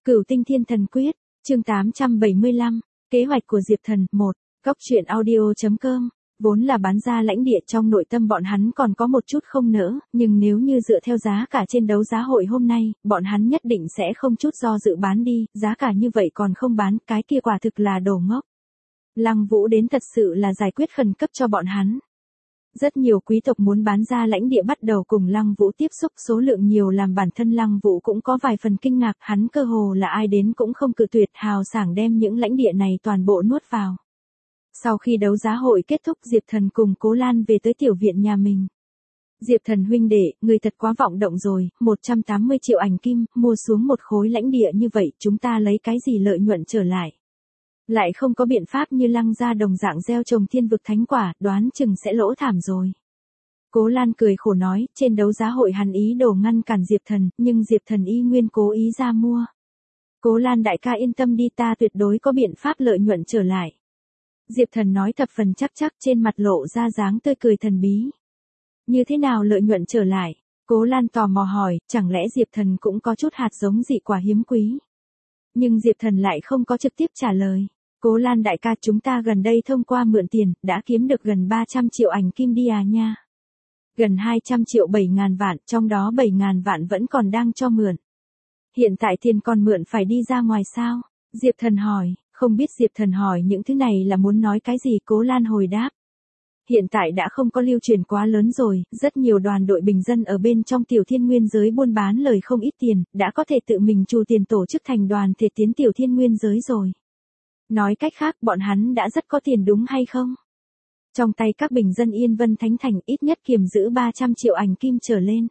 Cửu Tinh Thiên Thần Quyết, chương 875, kế hoạch của Diệp Thần, 1, Góc truyện audio.com, vốn là bán ra lãnh địa trong nội tâm bọn hắn còn có một chút không nỡ, nhưng nếu như dựa theo giá cả trên đấu giá hội hôm nay, bọn hắn nhất định sẽ không chút do dự bán đi, giá cả như vậy còn không bán, cái kia quả thực là đồ ngốc. Lăng Vũ đến thật sự là giải quyết khẩn cấp cho bọn hắn. Rất nhiều quý tộc muốn bán ra lãnh địa bắt đầu cùng Lăng Vũ tiếp xúc, số lượng nhiều làm bản thân Lăng Vũ cũng có vài phần kinh ngạc, hắn cơ hồ là ai đến cũng không cự tuyệt, hào sảng đem những lãnh địa này toàn bộ nuốt vào. Sau khi đấu giá hội kết thúc, Diệp Thần cùng Cố Lan về tới tiểu viện nhà mình. Diệp Thần huynh đệ, người thật quá vọng động rồi, 180 triệu ảnh kim, mua xuống một khối lãnh địa như vậy, chúng ta lấy cái gì lợi nhuận trở lại? Lại không có biện pháp như Lăng gia đồng dạng gieo trồng thiên vực thánh quả, đoán chừng sẽ lỗ thảm rồi. Cố Lan cười khổ nói, trên đấu giá hội hắn ý đồ ngăn cản Diệp Thần, nhưng Diệp Thần y nguyên cố ý ra mua. Cố Lan đại ca yên tâm đi, ta tuyệt đối có biện pháp lợi nhuận trở lại. Diệp Thần nói thập phần chắc chắc, trên mặt lộ ra dáng tươi cười thần bí. Như thế nào lợi nhuận trở lại? Cố Lan tò mò hỏi, chẳng lẽ Diệp Thần cũng có chút hạt giống dị quả hiếm quý? Nhưng Diệp Thần lại không có trực tiếp trả lời. Cố Lan đại ca, chúng ta gần đây thông qua mượn tiền, đã kiếm được gần 300 triệu ảnh kim đi à nha. Gần 200 triệu 7.000 vạn, trong đó 7.000 vạn vẫn còn đang cho mượn. Hiện tại tiền còn mượn phải đi ra ngoài sao? Diệp Thần hỏi, không biết Diệp Thần hỏi những thứ này là muốn nói cái gì. Cố Lan hồi đáp. Hiện tại đã không có lưu truyền quá lớn rồi, rất nhiều đoàn đội bình dân ở bên trong tiểu thiên nguyên giới buôn bán lời không ít tiền, đã có thể tự mình trù tiền tổ chức thành đoàn thể tiến tiểu thiên nguyên giới rồi. Nói cách khác, bọn hắn đã rất có tiền đúng hay không? Trong tay các bình dân Yên Vân Thánh Thành ít nhất kiềm giữ 300 triệu ảnh kim trở lên.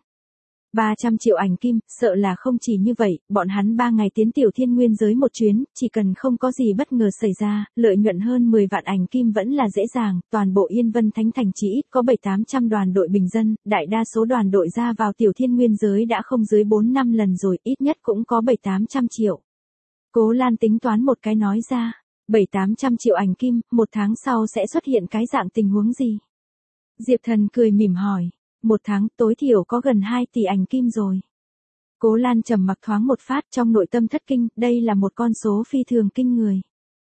300 triệu ảnh kim, sợ là không chỉ như vậy, bọn hắn 3 ngày tiến tiểu thiên nguyên giới một chuyến, chỉ cần không có gì bất ngờ xảy ra, lợi nhuận hơn 10 vạn ảnh kim vẫn là dễ dàng, toàn bộ Yên Vân Thánh Thành chỉ ít có 7-800 đoàn đội bình dân, đại đa số đoàn đội ra vào tiểu thiên nguyên giới đã không dưới 4-5 lần rồi, ít nhất cũng có 7-800 triệu. Cố Lan tính toán một cái nói ra, 7-800 triệu ảnh kim, một tháng sau sẽ xuất hiện cái dạng tình huống gì? Diệp Thần cười mỉm hỏi. Một tháng tối thiểu có gần 2 tỷ ảnh kim rồi. Cố Lan trầm mặc thoáng một phát, trong nội tâm thất kinh, đây là một con số phi thường kinh người.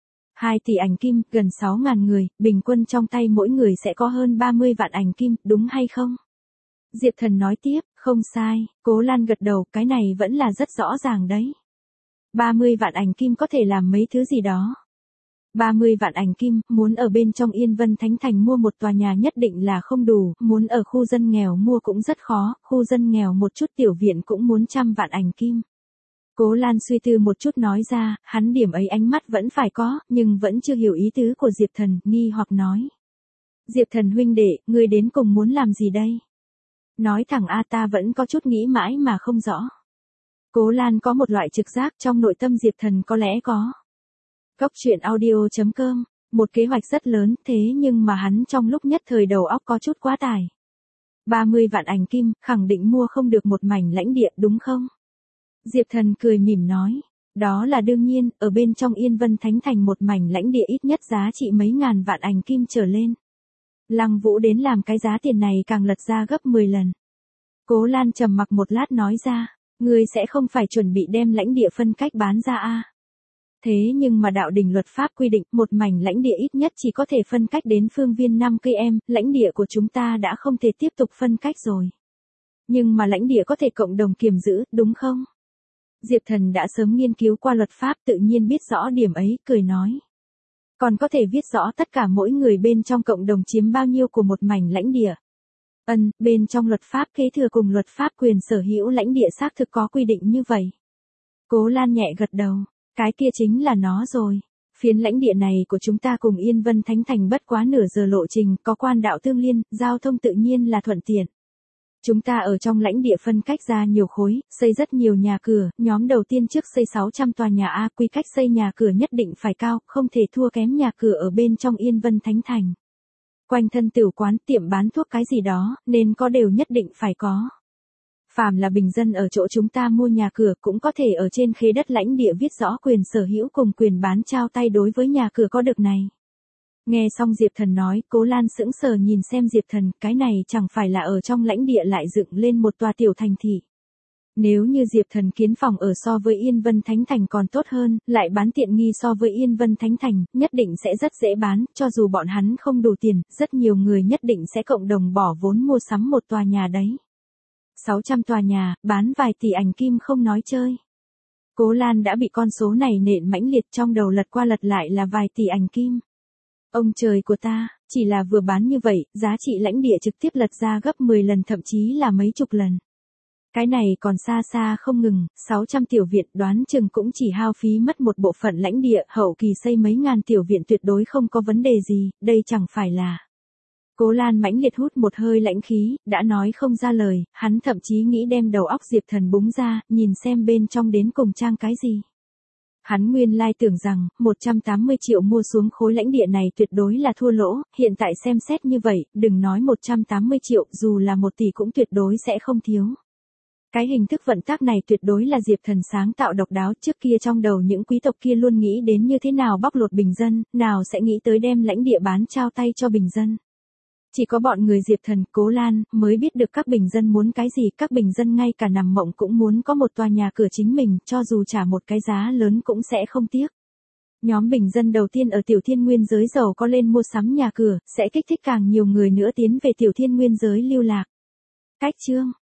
2 tỷ ảnh kim, gần 6.000 người, bình quân trong tay mỗi người sẽ có hơn 30 vạn ảnh kim, đúng hay không? Diệp Thần nói tiếp, không sai. Cố Lan gật đầu, cái này vẫn là rất rõ ràng đấy. 30 vạn ảnh kim có thể làm mấy thứ gì đó. 30 vạn ảnh kim, muốn ở bên trong Yên Vân Thánh Thành mua một tòa nhà nhất định là không đủ, muốn ở khu dân nghèo mua cũng rất khó, khu dân nghèo một chút tiểu viện cũng muốn 100 vạn ảnh kim. Cố Lan suy tư một chút nói ra, hắn điểm ấy ánh mắt vẫn phải có, nhưng vẫn chưa hiểu ý tứ của Diệp Thần, nghi hoặc nói. Diệp Thần huynh đệ, ngươi đến cùng muốn làm gì đây? Nói thẳng a, ta vẫn có chút nghĩ mãi mà không rõ. Cố Lan có một loại trực giác trong nội tâm Diệp Thần có lẽ có. Góc truyện audio.com, một kế hoạch rất lớn, thế nhưng mà hắn trong lúc nhất thời đầu óc có chút quá tải. 30 vạn ảnh kim, khẳng định mua không được một mảnh lãnh địa đúng không? Diệp Thần cười mỉm nói, đó là đương nhiên, ở bên trong Yên Vân Thánh Thành một mảnh lãnh địa ít nhất giá trị mấy ngàn vạn ảnh kim trở lên. Lăng Vũ đến làm cái giá tiền này càng lật ra gấp 10 lần. Cố Lan trầm mặc một lát nói ra, ngươi sẽ không phải chuẩn bị đem lãnh địa phân cách bán ra à? Thế nhưng mà đạo đình luật pháp quy định, một mảnh lãnh địa ít nhất chỉ có thể phân cách đến phương viên 5 km, lãnh địa của chúng ta đã không thể tiếp tục phân cách rồi. Nhưng mà lãnh địa có thể cộng đồng kiềm giữ, đúng không? Diệp Thần đã sớm nghiên cứu qua luật pháp, tự nhiên biết rõ điểm ấy, cười nói. Còn có thể viết rõ tất cả mỗi người bên trong cộng đồng chiếm bao nhiêu của một mảnh lãnh địa. Bên trong luật pháp kế thừa cùng luật pháp quyền sở hữu lãnh địa xác thực có quy định như vậy. Cố Lan nhẹ gật đầu. Cái kia chính là nó rồi. Phiến lãnh địa này của chúng ta cùng Yên Vân Thánh Thành bất quá nửa giờ lộ trình, có quan đạo tương liên, giao thông tự nhiên là thuận tiện. Chúng ta ở trong lãnh địa phân cách ra nhiều khối, xây rất nhiều nhà cửa, nhóm đầu tiên trước xây 600 tòa nhà A, quy cách xây nhà cửa nhất định phải cao, không thể thua kém nhà cửa ở bên trong Yên Vân Thánh Thành. Quanh thân tiểu quán, tiệm bán thuốc cái gì đó, nên có đều nhất định phải có. Phàm là bình dân ở chỗ chúng ta mua nhà cửa cũng có thể ở trên khế đất lãnh địa viết rõ quyền sở hữu cùng quyền bán trao tay đối với nhà cửa có được này. Nghe xong Diệp Thần nói, Cố Lan sững sờ nhìn xem Diệp Thần, cái này chẳng phải là ở trong lãnh địa lại dựng lên một tòa tiểu thành thị. Nếu như Diệp Thần kiến phòng ở so với Yên Vân Thánh Thành còn tốt hơn, lại bán tiện nghi so với Yên Vân Thánh Thành, nhất định sẽ rất dễ bán, cho dù bọn hắn không đủ tiền, rất nhiều người nhất định sẽ cộng đồng bỏ vốn mua sắm một tòa nhà đấy. 600 tòa nhà, bán vài tỷ ảnh kim không nói chơi. Cố Lan đã bị con số này nện mãnh liệt, trong đầu lật qua lật lại là vài tỷ ảnh kim. Ông trời của ta, chỉ là vừa bán như vậy, giá trị lãnh địa trực tiếp lật ra gấp 10 lần thậm chí là mấy chục lần. Cái này còn xa xa không ngừng, 600 tiểu viện đoán chừng cũng chỉ hao phí mất một bộ phận lãnh địa, hậu kỳ xây mấy ngàn tiểu viện tuyệt đối không có vấn đề gì, đây chẳng phải là. Cố Lan mãnh liệt hút một hơi lãnh khí, đã nói không ra lời, hắn thậm chí nghĩ đem đầu óc Diệp Thần búng ra, nhìn xem bên trong đến cùng trang cái gì. Hắn nguyên lai tưởng rằng, 180 triệu mua xuống khối lãnh địa này tuyệt đối là thua lỗ, hiện tại xem xét như vậy, đừng nói 180 triệu, dù là 1 tỷ cũng tuyệt đối sẽ không thiếu. Cái hình thức vận tác này tuyệt đối là Diệp Thần sáng tạo độc đáo, trước kia trong đầu những quý tộc kia luôn nghĩ đến như thế nào bóc lột bình dân, nào sẽ nghĩ tới đem lãnh địa bán trao tay cho bình dân. Chỉ có bọn người Diệp Thần, Cố Lan, mới biết được các bình dân muốn cái gì, các bình dân ngay cả nằm mộng cũng muốn có một tòa nhà cửa chính mình, cho dù trả một cái giá lớn cũng sẽ không tiếc. Nhóm bình dân đầu tiên ở Tiểu Thiên Nguyên giới giàu có lên mua sắm nhà cửa, sẽ kích thích càng nhiều người nữa tiến về Tiểu Thiên Nguyên giới lưu lạc. Cách chương